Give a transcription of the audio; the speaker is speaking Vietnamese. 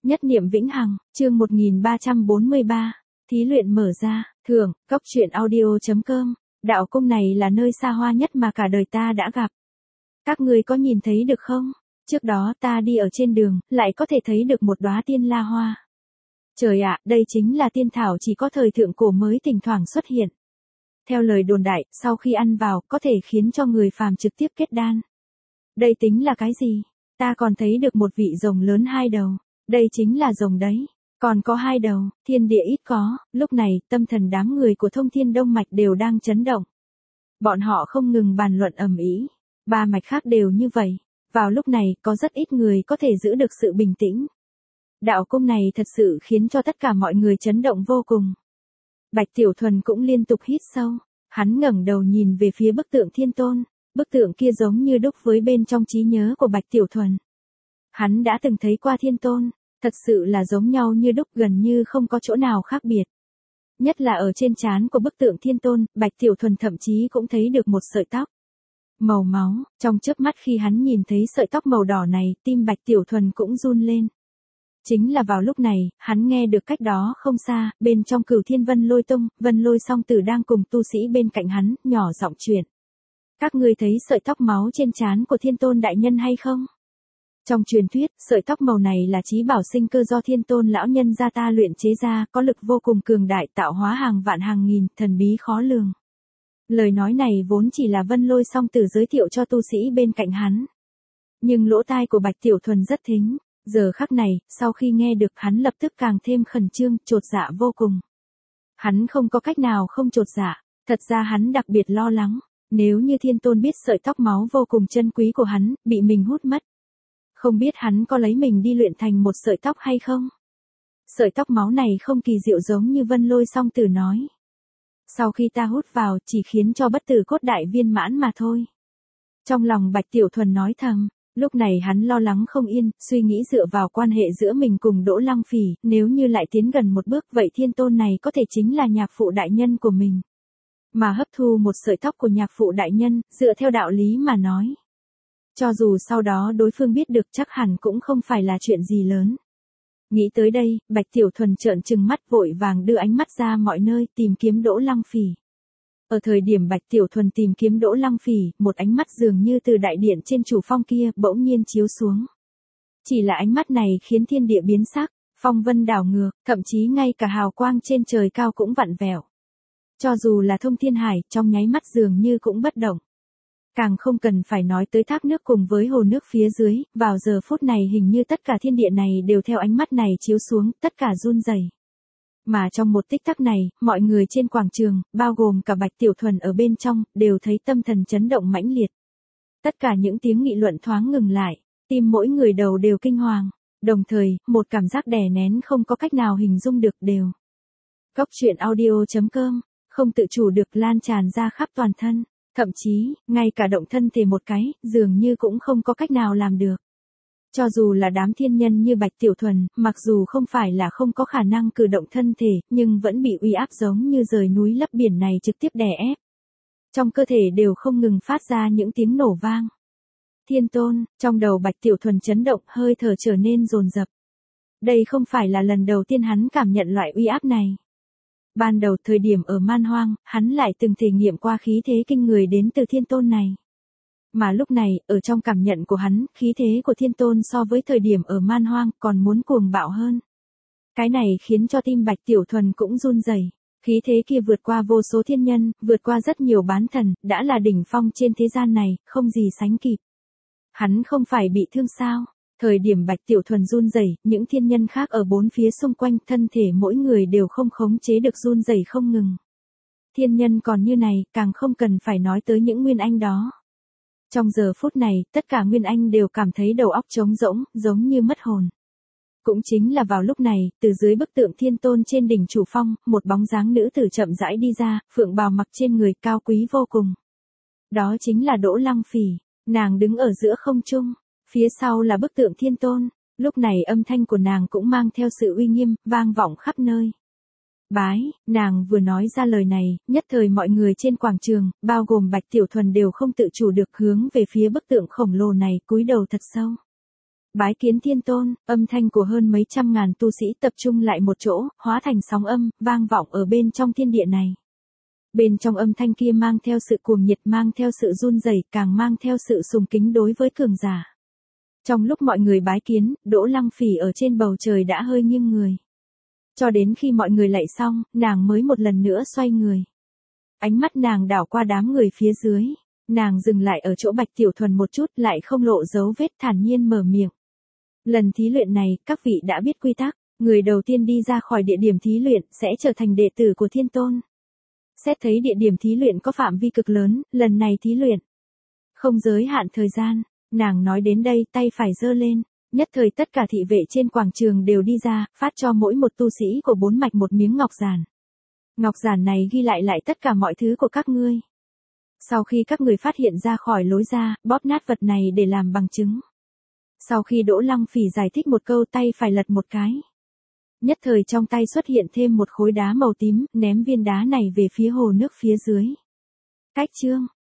Nhất niệm vĩnh hằng, chương 1343, thí luyện mở ra, thưởng, cốc truyện audio.com, đạo cung này là nơi xa hoa nhất mà cả đời ta đã gặp. Các ngươi có nhìn thấy được không? Trước đó ta đi ở trên đường, lại có thể thấy được một đóa tiên la hoa. Trời ạ, đây chính là tiên thảo chỉ có thời thượng cổ mới thỉnh thoảng xuất hiện. Theo lời đồn đại, sau khi ăn vào, có thể khiến cho người phàm trực tiếp kết đan. Đây tính là cái gì? Ta còn thấy được một vị rồng lớn 2 đầu. Đây chính là rồng đấy. Còn có 2 đầu, thiên địa ít có. Lúc này, tâm thần đám người của Thông Thiên Đông Mạch đều đang chấn động. Bọn họ không ngừng bàn luận ầm ĩ. 3 mạch khác đều như vậy. Vào lúc này, có rất ít người có thể giữ được sự bình tĩnh. Đạo cung này thật sự khiến cho tất cả mọi người chấn động vô cùng. Bạch Tiểu Thuần cũng liên tục hít sâu. Hắn ngẩng đầu nhìn về phía bức tượng Thiên Tôn. Bức tượng kia giống như đúc với bên trong trí nhớ của Bạch Tiểu Thuần. Hắn đã từng thấy qua Thiên Tôn, thật sự là giống nhau như đúc, gần như không có chỗ nào khác biệt. Nhất là ở trên trán của bức tượng Thiên Tôn, Bạch Tiểu Thuần thậm chí cũng thấy được một sợi tóc màu máu. Trong chớp mắt khi hắn nhìn thấy sợi tóc màu đỏ này, tim Bạch Tiểu Thuần cũng run lên. Chính là vào lúc này, hắn nghe được cách đó không xa, bên trong Cửu Thiên Vân Lôi Tông, Vân Lôi Song Tử đang cùng tu sĩ bên cạnh hắn, nhỏ giọng chuyện. Các ngươi thấy sợi tóc máu trên trán của Thiên Tôn đại nhân hay không? Trong truyền thuyết, sợi tóc màu này là chí bảo sinh cơ do Thiên Tôn lão nhân gia ta luyện chế ra, có lực vô cùng cường đại, tạo hóa hàng vạn hàng nghìn, thần bí khó lường. Lời nói này vốn chỉ là Vân Lôi Song Tử giới thiệu cho tu sĩ bên cạnh hắn. Nhưng lỗ tai của Bạch Tiểu Thuần rất thính. Giờ khắc này, sau khi nghe được, hắn lập tức càng thêm khẩn trương, chột dạ vô cùng. Hắn không có cách nào không chột dạ, thật ra hắn đặc biệt lo lắng, nếu như Thiên Tôn biết sợi tóc máu vô cùng chân quý của hắn, bị mình hút mất. Không biết hắn có lấy mình đi luyện thành một sợi tóc hay không? Sợi tóc máu này không kỳ diệu giống như Vân Lôi Song Tử nói. Sau khi ta hút vào, chỉ khiến cho bất tử cốt đại viên mãn mà thôi. Trong lòng Bạch Tiểu Thuần nói thầm. Lúc này hắn lo lắng không yên, suy nghĩ dựa vào quan hệ giữa mình cùng Đỗ Lăng Phỉ, nếu như lại tiến gần một bước, vậy Thiên Tôn này có thể chính là nhạc phụ đại nhân của mình. Mà hấp thu một sợi tóc của nhạc phụ đại nhân, dựa theo đạo lý mà nói. Cho dù sau đó đối phương biết được, chắc hẳn cũng không phải là chuyện gì lớn. Nghĩ tới đây, Bạch Tiểu Thuần trợn trừng mắt, vội vàng đưa ánh mắt ra mọi nơi, tìm kiếm Đỗ Lăng Phỉ. Ở thời điểm Bạch Tiểu Thuần tìm kiếm Đỗ Lăng Phỉ, một ánh mắt dường như từ đại điện trên chủ phong kia bỗng nhiên chiếu xuống. Chỉ là ánh mắt này khiến thiên địa biến sắc, phong vân đảo ngược, thậm chí ngay cả hào quang trên trời cao cũng vặn vẹo. Cho dù là Thông Thiên Hải, trong nháy mắt dường như cũng bất động. Càng không cần phải nói tới thác nước cùng với hồ nước phía dưới, vào giờ phút này hình như tất cả thiên địa này đều theo ánh mắt này chiếu xuống, tất cả run rẩy. Mà trong một tích tắc này, mọi người trên quảng trường, bao gồm cả Bạch Tiểu Thuần ở bên trong, đều thấy tâm thần chấn động mãnh liệt. Tất cả những tiếng nghị luận thoáng ngừng lại, tim mỗi người đầu đều kinh hoàng, đồng thời, một cảm giác đè nén không có cách nào hình dung được đều. Cốc truyện audio.com, không tự chủ được lan tràn ra khắp toàn thân, thậm chí, ngay cả động thân thể một cái, dường như cũng không có cách nào làm được. Cho dù là đám thiên nhân như Bạch Tiểu Thuần, mặc dù không phải là không có khả năng cử động thân thể, nhưng vẫn bị uy áp giống như rời núi lấp biển này trực tiếp đè ép. Trong cơ thể đều không ngừng phát ra những tiếng nổ vang. Thiên Tôn, trong đầu Bạch Tiểu Thuần chấn động, hơi thở trở nên dồn dập. Đây không phải là lần đầu tiên hắn cảm nhận loại uy áp này. Ban đầu thời điểm ở Man Hoang, hắn lại từng thể nghiệm qua khí thế kinh người đến từ Thiên Tôn này. Mà lúc này, ở trong cảm nhận của hắn, khí thế của Thiên Tôn so với thời điểm ở Man Hoang còn muốn cuồng bạo hơn. Cái này khiến cho tim Bạch Tiểu Thuần cũng run rẩy. Khí thế kia vượt qua vô số thiên nhân, vượt qua rất nhiều bán thần, đã là đỉnh phong trên thế gian này, không gì sánh kịp. Hắn không phải bị thương sao? Thời điểm Bạch Tiểu Thuần run rẩy, những thiên nhân khác ở bốn phía xung quanh, thân thể mỗi người đều không khống chế được run rẩy không ngừng. Thiên nhân còn như này, càng không cần phải nói tới những nguyên anh đó. Trong giờ phút này, tất cả nguyên anh đều cảm thấy đầu óc trống rỗng, giống như mất hồn. Cũng chính là vào lúc này, từ dưới bức tượng Thiên Tôn trên đỉnh chủ phong, một bóng dáng nữ tử chậm rãi đi ra, phượng bào mặc trên người, cao quý vô cùng. Đó chính là Đỗ Lăng Phỉ, nàng đứng ở giữa không trung, phía sau là bức tượng Thiên Tôn, lúc này âm thanh của nàng cũng mang theo sự uy nghiêm, vang vọng khắp nơi. Bái, nàng vừa nói ra lời này, nhất thời mọi người trên quảng trường, bao gồm Bạch Tiểu Thuần đều không tự chủ được hướng về phía bức tượng khổng lồ này, cúi đầu thật sâu. Bái kiến thiên tôn, âm thanh của hơn mấy trăm ngàn tu sĩ tập trung lại một chỗ, hóa thành sóng âm, vang vọng ở bên trong thiên địa này. Bên trong âm thanh kia mang theo sự cuồng nhiệt, mang theo sự run rẩy, càng mang theo sự sùng kính đối với cường giả. Trong lúc mọi người bái kiến, Đỗ Lăng Phỉ ở trên bầu trời đã hơi nghiêng người. Cho đến khi mọi người lạy xong, nàng mới một lần nữa xoay người. Ánh mắt nàng đảo qua đám người phía dưới. Nàng dừng lại ở chỗ Bạch Tiểu Thuần một chút, lại không lộ dấu vết, thản nhiên mở miệng. Lần thí luyện này, các vị đã biết quy tắc, người đầu tiên đi ra khỏi địa điểm thí luyện sẽ trở thành đệ tử của thiên tôn. Xét thấy địa điểm thí luyện có phạm vi cực lớn, lần này thí luyện không giới hạn thời gian. Nàng nói đến đây, tay phải giơ lên, nhất thời tất cả thị vệ trên quảng trường đều đi ra, phát cho mỗi một tu sĩ của 4 mạch một miếng ngọc giản. Ngọc giản này ghi lại tất cả mọi thứ của các ngươi. Sau khi các người phát hiện ra khỏi lối ra, bóp nát vật này để làm bằng chứng. Sau khi Đỗ Lăng Phỉ giải thích một câu, tay phải lật một cái. Nhất thời trong tay xuất hiện thêm một khối đá màu tím, ném viên đá này về phía hồ nước phía dưới. Cách chương